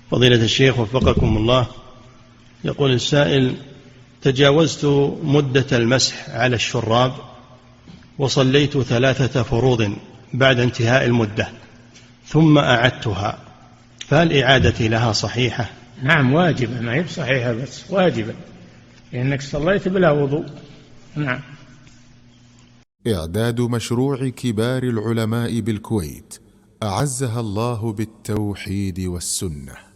فضيلة الشيخ وفقكم الله، يقول السائل: تجاوزت مدة المسح على الشراب وصليت 3 فروض بعد انتهاء المدة ثم أعدتها، فهل إعادتي لها صحيحة؟ نعم واجبة، ما هي بصحيحة بس واجبة، لأنك صليت بلا وضوء. نعم. إعداد مشروع كبار العلماء بالكويت أعزها الله بالتوحيد والسنة.